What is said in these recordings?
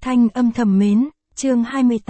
Thanh âm thầm mến, chương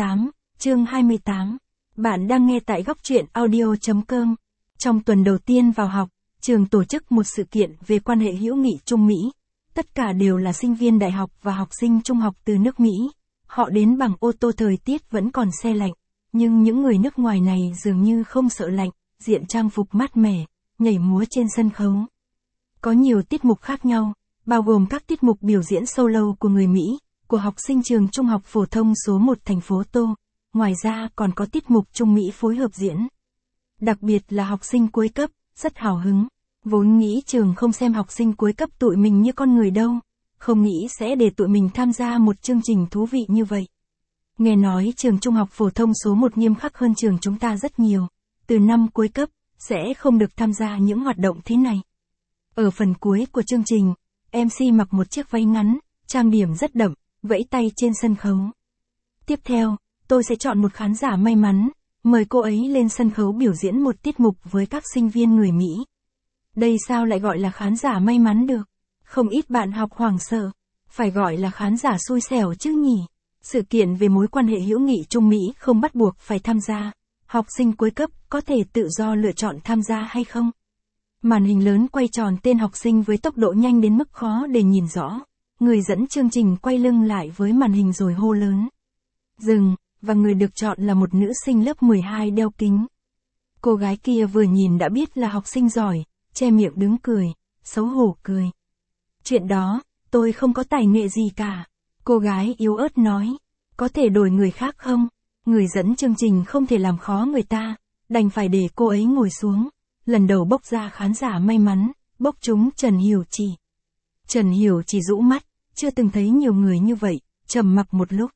28. Bạn đang nghe tại góc truyện audio.com. Trong tuần đầu tiên vào học, trường tổ chức một sự kiện về quan hệ hữu nghị Trung Mỹ. Tất cả đều là sinh viên đại học và học sinh trung học từ nước Mỹ. Họ đến bằng ô tô, thời tiết vẫn còn se lạnh, nhưng những người nước ngoài này dường như không sợ lạnh, diện trang phục mát mẻ, nhảy múa trên sân khấu. Có nhiều tiết mục khác nhau, bao gồm các tiết mục biểu diễn solo của người Mỹ, của học sinh trường Trung học phổ thông số 1 thành phố Tô. Ngoài ra còn có tiết mục Trung Mỹ phối hợp diễn. Đặc biệt là học sinh cuối cấp, rất hào hứng. Vốn nghĩ trường không xem học sinh cuối cấp tụi mình như con người đâu. Không nghĩ sẽ để tụi mình tham gia một chương trình thú vị như vậy. Nghe nói trường Trung học phổ thông số 1 nghiêm khắc hơn trường chúng ta rất nhiều. Từ năm cuối cấp, sẽ không được tham gia những hoạt động thế này. Ở phần cuối của chương trình, MC mặc một chiếc váy ngắn, trang điểm rất đậm, vẫy tay trên sân khấu. Tiếp theo, tôi sẽ chọn một khán giả may mắn, mời cô ấy lên sân khấu biểu diễn một tiết mục với các sinh viên người Mỹ. Đây sao lại gọi là khán giả may mắn được? Không ít bạn học hoảng sợ, phải gọi là khán giả xui xẻo chứ nhỉ? Sự kiện về mối quan hệ hữu nghị Trung Mỹ không bắt buộc phải tham gia. Học sinh cuối cấp có thể tự do lựa chọn tham gia hay không? Màn hình lớn quay tròn tên học sinh với tốc độ nhanh đến mức khó để nhìn rõ. Người dẫn chương trình quay lưng lại với màn hình rồi hô lớn. Dừng, và người được chọn là một nữ sinh lớp 12 đeo kính. Cô gái kia vừa nhìn đã biết là học sinh giỏi, che miệng đứng cười, xấu hổ cười. Chuyện đó, tôi không có tài nghệ gì cả. Cô gái yếu ớt nói, có thể đổi người khác không? Người dẫn chương trình không thể làm khó người ta, đành phải để cô ấy ngồi xuống. Lần đầu bốc ra khán giả may mắn, bốc trúng Trần Hiểu Trì. Trần Hiểu Trì rũ mắt, chưa từng thấy nhiều người như vậy, trầm mặc một lúc.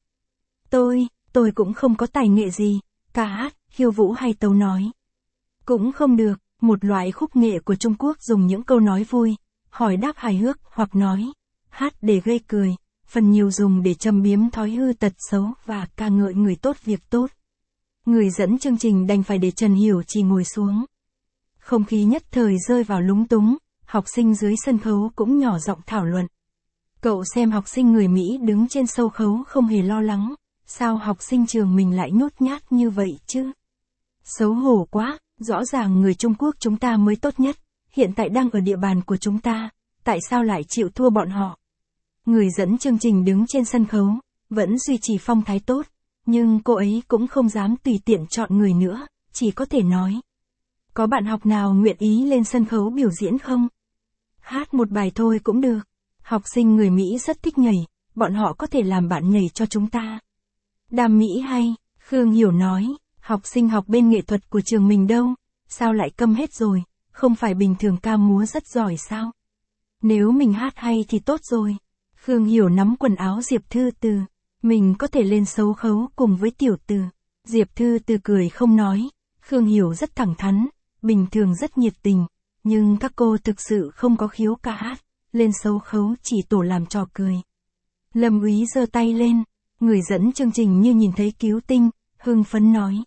Tôi cũng không có tài nghệ gì, ca hát, khiêu vũ hay tấu nói. Cũng không được, một loại khúc nghệ của Trung Quốc dùng những câu nói vui, hỏi đáp hài hước hoặc nói, hát để gây cười, phần nhiều dùng để châm biếm thói hư tật xấu và ca ngợi người tốt việc tốt. Người dẫn chương trình đành phải để Trần Hiểu Trì ngồi xuống. Không khí nhất thời rơi vào lúng túng, học sinh dưới sân khấu cũng nhỏ giọng thảo luận. Cậu xem học sinh người Mỹ đứng trên sân khấu không hề lo lắng, sao học sinh trường mình lại nhút nhát như vậy chứ? Xấu hổ quá, rõ ràng người Trung Quốc chúng ta mới tốt nhất, hiện tại đang ở địa bàn của chúng ta, tại sao lại chịu thua bọn họ? Người dẫn chương trình đứng trên sân khấu, vẫn duy trì phong thái tốt, nhưng cô ấy cũng không dám tùy tiện chọn người nữa, chỉ có thể nói. Có bạn học nào nguyện ý lên sân khấu biểu diễn không? Hát một bài thôi cũng được. Học sinh người Mỹ rất thích nhảy, bọn họ có thể làm bạn nhảy cho chúng ta. Đam Mỹ hay, Khương Hiểu nói, học sinh học bên nghệ thuật của trường mình đâu, sao lại câm hết rồi, không phải bình thường ca múa rất giỏi sao? Nếu mình hát hay thì tốt rồi. Khương Hiểu nắm quần áo Diệp Thư Từ, mình có thể lên sân khấu cùng với Tiểu Từ. Diệp Thư Từ cười không nói, Khương Hiểu rất thẳng thắn, bình thường rất nhiệt tình, nhưng các cô thực sự không có khiếu ca hát, lên sân khấu chỉ tổ làm trò cười. Lâm Úy giơ tay lên, người dẫn chương trình như nhìn thấy cứu tinh, hưng phấn nói.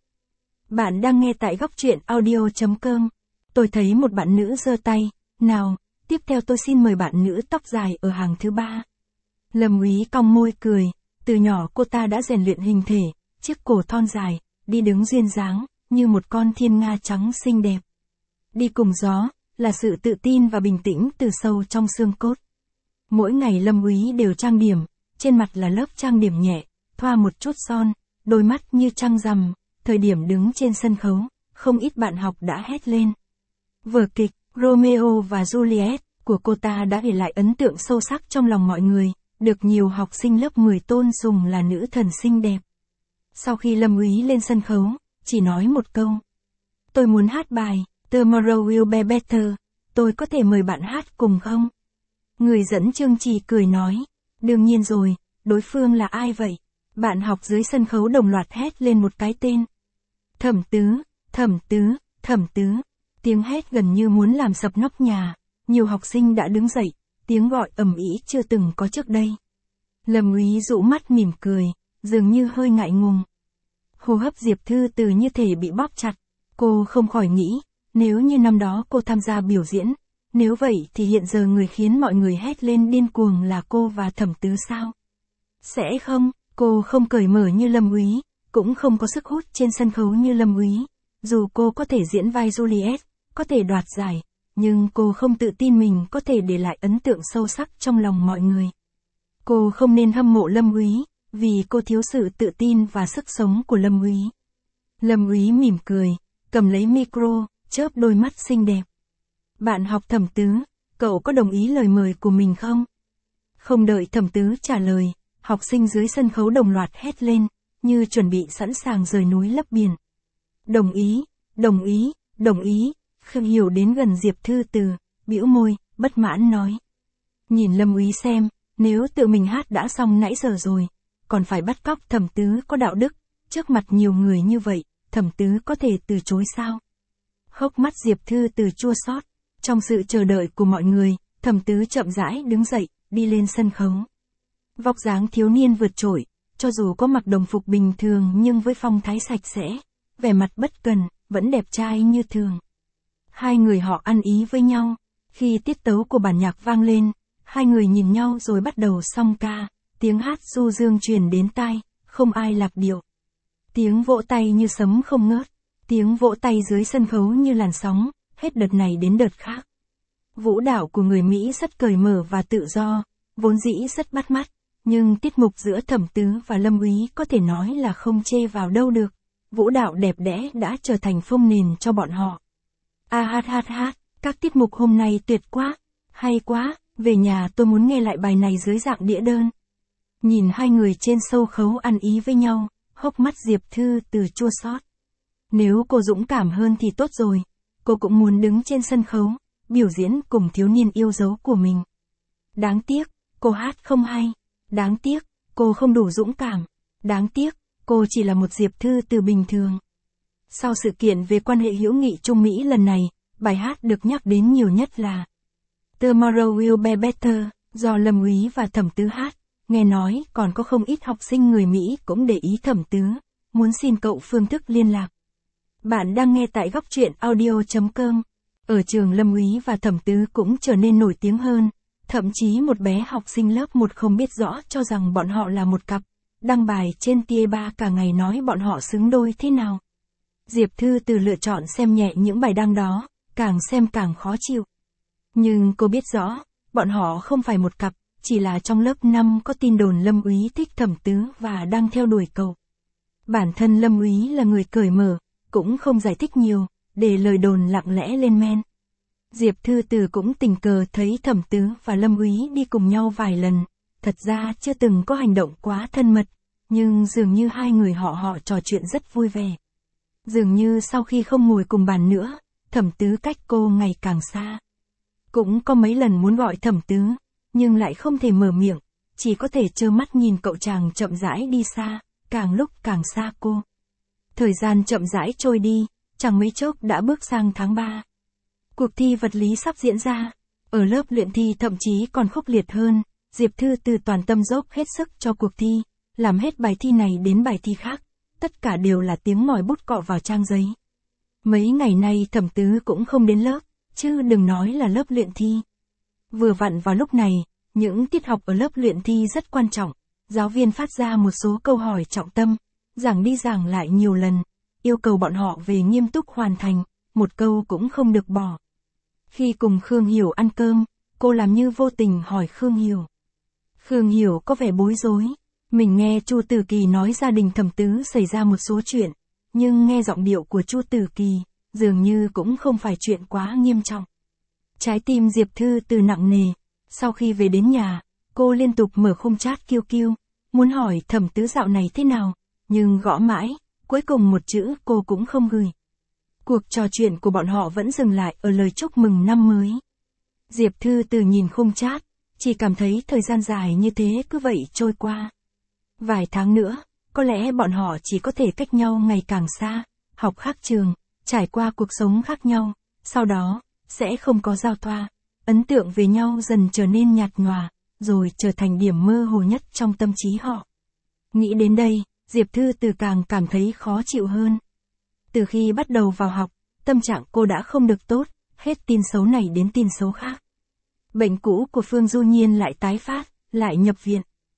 Bạn đang nghe tại góc truyện audio.com. Tôi thấy một bạn nữ giơ tay, nào, tiếp theo tôi xin mời bạn nữ tóc dài ở hàng thứ 3. Lâm Úy cong môi cười, từ nhỏ cô ta đã rèn luyện hình thể, chiếc cổ thon dài, đi đứng duyên dáng, như một con thiên nga trắng xinh đẹp. Đi cùng gió, là sự tự tin và bình tĩnh từ sâu trong xương cốt. Mỗi ngày Lâm Úy đều trang điểm, trên mặt là lớp trang điểm nhẹ, thoa một chút son, đôi mắt như trăng rằm, thời điểm đứng trên sân khấu, không ít bạn học đã hét lên. Vở kịch, Romeo và Juliet, của cô ta đã để lại ấn tượng sâu sắc trong lòng mọi người, được nhiều học sinh lớp 10 tôn sùng là nữ thần xinh đẹp. Sau khi Lâm Úy lên sân khấu, chỉ nói một câu. Tôi muốn hát bài, Tomorrow Will Be Better, tôi có thể mời bạn hát cùng không? Người dẫn chương trình cười nói, đương nhiên rồi, đối phương là ai vậy? Bạn học dưới sân khấu đồng loạt hét lên một cái tên. Thẩm Tứ, Thẩm Tứ, Thẩm Tứ. Tiếng hét gần như muốn làm sập nóc nhà, nhiều học sinh đã đứng dậy, tiếng gọi ầm ĩ chưa từng có trước đây. Lâm Úy dụ mắt mỉm cười, dường như hơi ngại ngùng. Hô hấp Diệp Thư Từ như thể bị bóp chặt, cô không khỏi nghĩ, nếu như năm đó cô tham gia biểu diễn, nếu vậy thì hiện giờ người khiến mọi người hét lên điên cuồng là cô và Thẩm Tứ sao? Sẽ không, Cô không cởi mở như Lâm Úy, cũng không có sức hút trên sân khấu như Lâm Úy. Dù cô có thể diễn vai Juliet, có thể đoạt giải, nhưng cô không tự tin mình có thể để lại ấn tượng sâu sắc trong lòng mọi người. Cô không nên hâm mộ Lâm Úy, vì cô thiếu sự tự tin và sức sống của Lâm Úy. Lâm Úy mỉm cười, cầm lấy micro, chớp đôi mắt xinh đẹp. Bạn học Thẩm Tứ, cậu có đồng ý lời mời của mình không? Không đợi Thẩm Tứ trả lời, học sinh dưới sân khấu đồng loạt hét lên, như chuẩn bị sẵn sàng rời núi lấp biển. Đồng ý, đồng ý, đồng ý. Khương Hiểu đến gần Diệp Thư Từ, bĩu môi, bất mãn nói. Nhìn Lâm Úy xem, nếu tự mình hát đã xong nãy giờ rồi, còn phải bắt cóc Thẩm Tứ có đạo đức, trước mặt nhiều người như vậy, Thẩm Tứ có thể từ chối sao? Hốc mắt Diệp Thư Từ chua xót, trong sự chờ đợi của mọi người, Thẩm Tứ chậm rãi đứng dậy, đi lên sân khấu. Vóc dáng thiếu niên vượt trội, cho dù có mặc đồng phục bình thường nhưng với phong thái sạch sẽ, vẻ mặt bất cần, vẫn đẹp trai như thường. Hai người họ ăn ý với nhau, khi tiết tấu của bản nhạc vang lên, hai người nhìn nhau rồi bắt đầu song ca, tiếng hát du dương truyền đến tai, không ai lạc điệu. Tiếng vỗ tay như sấm không ngớt, tiếng vỗ tay dưới sân khấu như làn sóng, hết đợt này đến đợt khác. Vũ đạo của người Mỹ rất cởi mở và tự do, vốn dĩ rất bắt mắt, nhưng tiết mục giữa Thẩm Tứ và Lâm Úy có thể nói là không chê vào đâu được. Vũ đạo đẹp đẽ đã trở thành phông nền cho bọn họ. Hát, các tiết mục hôm nay tuyệt quá, hay quá, về nhà tôi muốn nghe lại bài này dưới dạng đĩa đơn. Nhìn hai người trên sâu khấu ăn ý với nhau, hốc mắt Diệp Thư Từ chua xót. Nếu cô dũng cảm hơn thì tốt rồi, cô cũng muốn đứng trên sân khấu, biểu diễn cùng thiếu niên yêu dấu của mình. Đáng tiếc, cô hát không hay. Đáng tiếc, cô không đủ dũng cảm. Đáng tiếc, cô chỉ là một Diệp Thư Từ bình thường. Sau sự kiện về quan hệ hữu nghị Trung Mỹ lần này, bài hát được nhắc đến nhiều nhất là Tomorrow Will Be Better, do Lâm Úy và Thẩm Tứ hát. Nghe nói còn có không ít học sinh người Mỹ cũng để ý Thẩm Tứ, muốn xin cậu phương thức liên lạc. Bạn đang nghe tại góc truyện audio.com. Ở trường Lâm Úy và Thẩm Tứ cũng trở nên nổi tiếng hơn. Thậm chí một bé học sinh lớp 1 không biết rõ cho rằng bọn họ là một cặp, đăng bài trên Tie3 cả ngày nói bọn họ xứng đôi thế nào. Diệp Thư Từ lựa chọn xem nhẹ những bài đăng đó, càng xem càng khó chịu. Nhưng cô biết rõ, bọn họ không phải một cặp, chỉ là trong lớp 5 có tin đồn Lâm Úy thích Thẩm Tứ và đang theo đuổi cậu. Bản thân Lâm Úy là người cởi mở, cũng không giải thích nhiều, để lời đồn lặng lẽ lên men. Diệp Thư Từ cũng tình cờ thấy Thẩm Tứ và Lâm Úy đi cùng nhau vài lần, thật ra chưa từng có hành động quá thân mật, nhưng dường như hai người họ trò chuyện rất vui vẻ. Dường như sau khi không ngồi cùng bàn nữa, Thẩm Tứ cách cô ngày càng xa. Cũng có mấy lần muốn gọi Thẩm Tứ, nhưng lại không thể mở miệng, chỉ có thể trơ mắt nhìn cậu chàng chậm rãi đi xa, càng lúc càng xa cô. Thời gian chậm rãi trôi đi, chẳng mấy chốc đã bước sang tháng 3. Cuộc thi vật lý sắp diễn ra, ở lớp luyện thi thậm chí còn khốc liệt hơn, Diệp Thư Từ toàn tâm dốc hết sức cho cuộc thi, làm hết bài thi này đến bài thi khác, tất cả đều là tiếng mỏi bút cọ vào trang giấy. Mấy ngày nay Thẩm Tứ cũng không đến lớp, chứ đừng nói là lớp luyện thi. Vừa vặn vào lúc này, những tiết học ở lớp luyện thi rất quan trọng, giáo viên phát ra một số câu hỏi trọng tâm, giảng đi giảng lại nhiều lần, yêu cầu bọn họ về nghiêm túc hoàn thành, một câu cũng không được bỏ. Khi cùng Khương Hiểu ăn cơm, cô làm như vô tình hỏi Khương Hiểu. Khương Hiểu có vẻ bối rối, mình nghe Chu Tử Kỳ nói gia đình Thẩm Tứ xảy ra một số chuyện, nhưng nghe giọng điệu của Chu Tử Kỳ, dường như cũng không phải chuyện quá nghiêm trọng. Trái tim Diệp Thư Từ nặng nề, sau khi về đến nhà, cô liên tục mở khung chat QQ, muốn hỏi Thẩm Tứ dạo này thế nào, nhưng gõ mãi, cuối cùng một chữ cô cũng không gửi. Cuộc trò chuyện của bọn họ vẫn dừng lại ở lời chúc mừng năm mới. Diệp Thư Từ nhìn khung chat, chỉ cảm thấy thời gian dài như thế cứ vậy trôi qua. Vài tháng nữa, có lẽ bọn họ chỉ có thể cách nhau ngày càng xa, học khác trường, trải qua cuộc sống khác nhau, sau đó, sẽ không có giao thoa. Ấn tượng về nhau dần trở nên nhạt nhòa, rồi trở thành điểm mơ hồ nhất trong tâm trí họ. Nghĩ đến đây, Diệp Thư Từ càng cảm thấy khó chịu hơn. Từ khi bắt đầu vào học, tâm trạng cô đã không được tốt, hết tin xấu này đến tin xấu khác. Bệnh cũ của Phương Du Nhiên lại tái phát, lại nhập viện.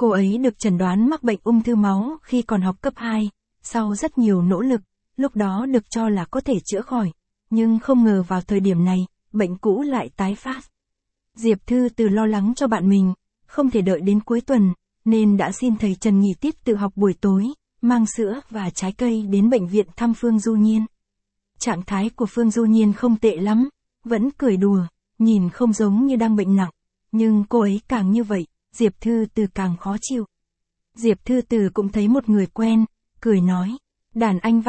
Cô ấy được chẩn đoán mắc bệnh ung thư máu khi còn học cấp 2, sau rất nhiều nỗ lực, lúc đó được cho là có thể chữa khỏi, nhưng không ngờ vào thời điểm này, bệnh cũ lại tái phát. Diệp Thư Từ lo lắng cho bạn mình, không thể đợi đến cuối tuần, nên đã xin thầy Trần nghỉ tiết tự học buổi tối, mang sữa và trái cây đến bệnh viện thăm Phương Du Nhiên. Trạng thái của Phương Du Nhiên không tệ lắm, vẫn cười đùa, nhìn không giống như đang bệnh nặng, nhưng cô ấy càng như vậy, Diệp Thư Từ càng khó chịu. Diệp Thư Từ cũng thấy một người quen, cười nói, đàn anh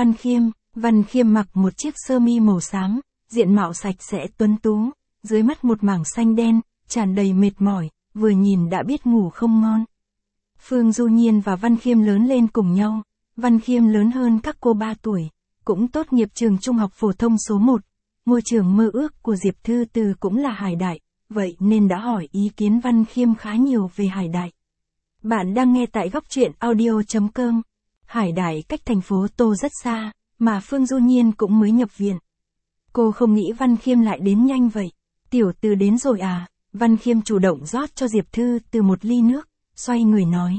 Văn Khiêm mặc một chiếc sơ mi màu xám, diện mạo sạch sẽ tuấn tú, dưới mắt một mảng xanh đen, tràn đầy mệt mỏi, vừa nhìn đã biết ngủ không ngon. Phương Du Nhiên và Văn Khiêm lớn lên cùng nhau, Văn Khiêm lớn hơn các cô 3 tuổi, cũng tốt nghiệp trường trung học phổ thông số 1, ngôi trường mơ ước của Diệp Thư Từ cũng là Hải Đại, vậy nên đã hỏi ý kiến Văn Khiêm khá nhiều về Hải Đại. Bạn đang nghe tại góc truyện audio.com. Hải Đại cách thành phố Tô rất xa, mà Phương Du Nhiên cũng mới nhập viện. Cô không nghĩ Văn Khiêm lại đến nhanh vậy. Tiểu Từ đến rồi à? Văn Khiêm chủ động rót cho Diệp Thư Từ một ly nước, xoay người nói.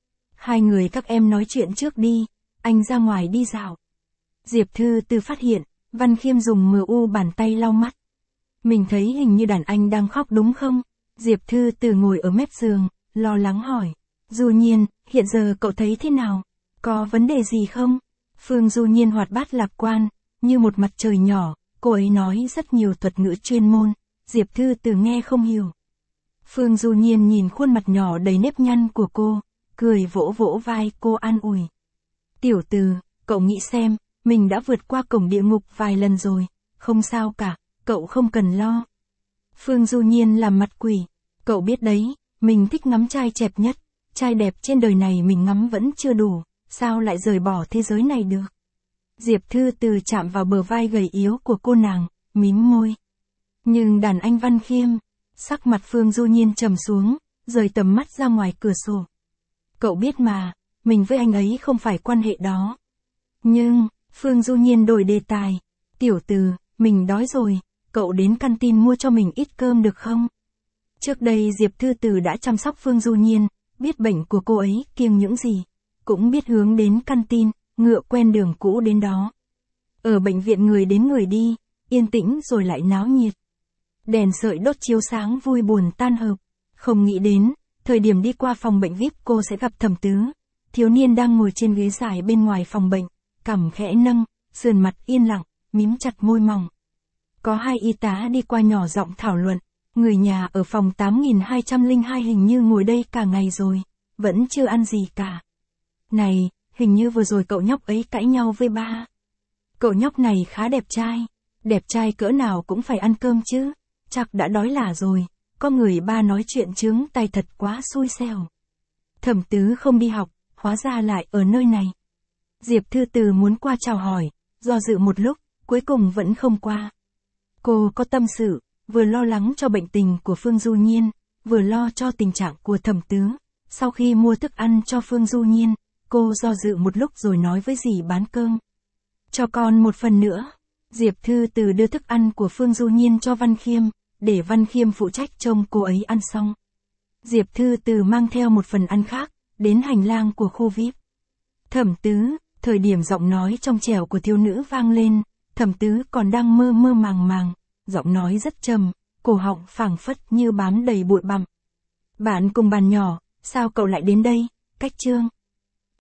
Hai người các em nói chuyện trước đi, anh ra ngoài đi dạo. Diệp Thư Từ phát hiện, Văn Khiêm dùng bàn tay lau mắt. Mình thấy hình như đàn anh đang khóc đúng không? Diệp Thư Từ ngồi ở mép giường, lo lắng hỏi. Du Nhiên, hiện giờ cậu thấy thế nào? Có vấn đề gì không? Phương Du Nhiên hoạt bát lạc quan, như một mặt trời nhỏ, cô ấy nói rất nhiều thuật ngữ chuyên môn, Diệp Thư Từ nghe không hiểu. Phương Du Nhiên nhìn khuôn mặt nhỏ đầy nếp nhăn của cô, cười vỗ vỗ vai cô an ủi. Tiểu Từ, cậu nghĩ xem, mình đã vượt qua cổng địa ngục vài lần rồi, không sao cả, cậu không cần lo. Phương Du Nhiên làm mặt quỷ, cậu biết đấy, mình thích ngắm trai đẹp nhất, trai đẹp trên đời này mình ngắm vẫn chưa đủ, sao lại rời bỏ thế giới này được. Diệp Thư Từ chạm vào bờ vai gầy yếu của cô nàng, mím môi. Nhưng đàn anh Văn Khiêm, sắc mặt Phương Du Nhiên trầm xuống, rời tầm mắt ra ngoài cửa sổ. Cậu biết mà, mình với anh ấy không phải quan hệ đó. Nhưng, Phương Du Nhiên đổi đề tài. Tiểu Từ, mình đói rồi, cậu đến canteen mua cho mình ít cơm được không? Trước đây Diệp Thư Từ đã chăm sóc Phương Du Nhiên, biết bệnh của cô ấy kiêng những gì, cũng biết hướng đến canteen, ngựa quen đường cũ đến đó. Ở bệnh viện người đến người đi, yên tĩnh rồi lại náo nhiệt. Đèn sợi đốt chiếu sáng vui buồn tan hợp. Không nghĩ đến, thời điểm đi qua phòng bệnh VIP cô sẽ gặp Thẩm Tứ. Thiếu niên đang ngồi trên ghế dài bên ngoài phòng bệnh, cằm khẽ nâng, sườn mặt yên lặng, mím chặt môi mỏng. Có hai y tá đi qua nhỏ giọng thảo luận, người nhà ở phòng 8202 hình như ngồi đây cả ngày rồi, vẫn chưa ăn gì cả. Này, hình như vừa rồi cậu nhóc ấy cãi nhau với ba. Cậu nhóc này khá đẹp trai cỡ nào cũng phải ăn cơm chứ, chắc đã đói lả rồi, có người ba nói chuyện chướng tay thật quá xui xẻo. Thẩm Tứ không đi học, hóa ra lại ở nơi này. Diệp Thư Từ muốn qua chào hỏi, do dự một lúc, cuối cùng vẫn không qua. Cô có tâm sự, vừa lo lắng cho bệnh tình của Phương Du Nhiên, vừa lo cho tình trạng của Thẩm Tứ. Sau khi mua thức ăn cho Phương Du Nhiên, cô do dự một lúc rồi nói với dì bán cơm. Cho con một phần nữa. Diệp Thư Từ đưa thức ăn của Phương Du Nhiên cho Văn Khiêm, để Văn Khiêm phụ trách trông cô ấy ăn xong. Diệp Thư Từ mang theo một phần ăn khác, đến hành lang của khu VIP. Thẩm Tứ, thời điểm giọng nói trong trẻo của thiếu nữ vang lên, Thẩm Tứ còn đang mơ mơ màng, giọng nói rất trầm, cổ họng phảng phất như bám đầy bụi bặm. Bạn cùng bàn nhỏ, sao cậu lại đến đây, Cách Trương?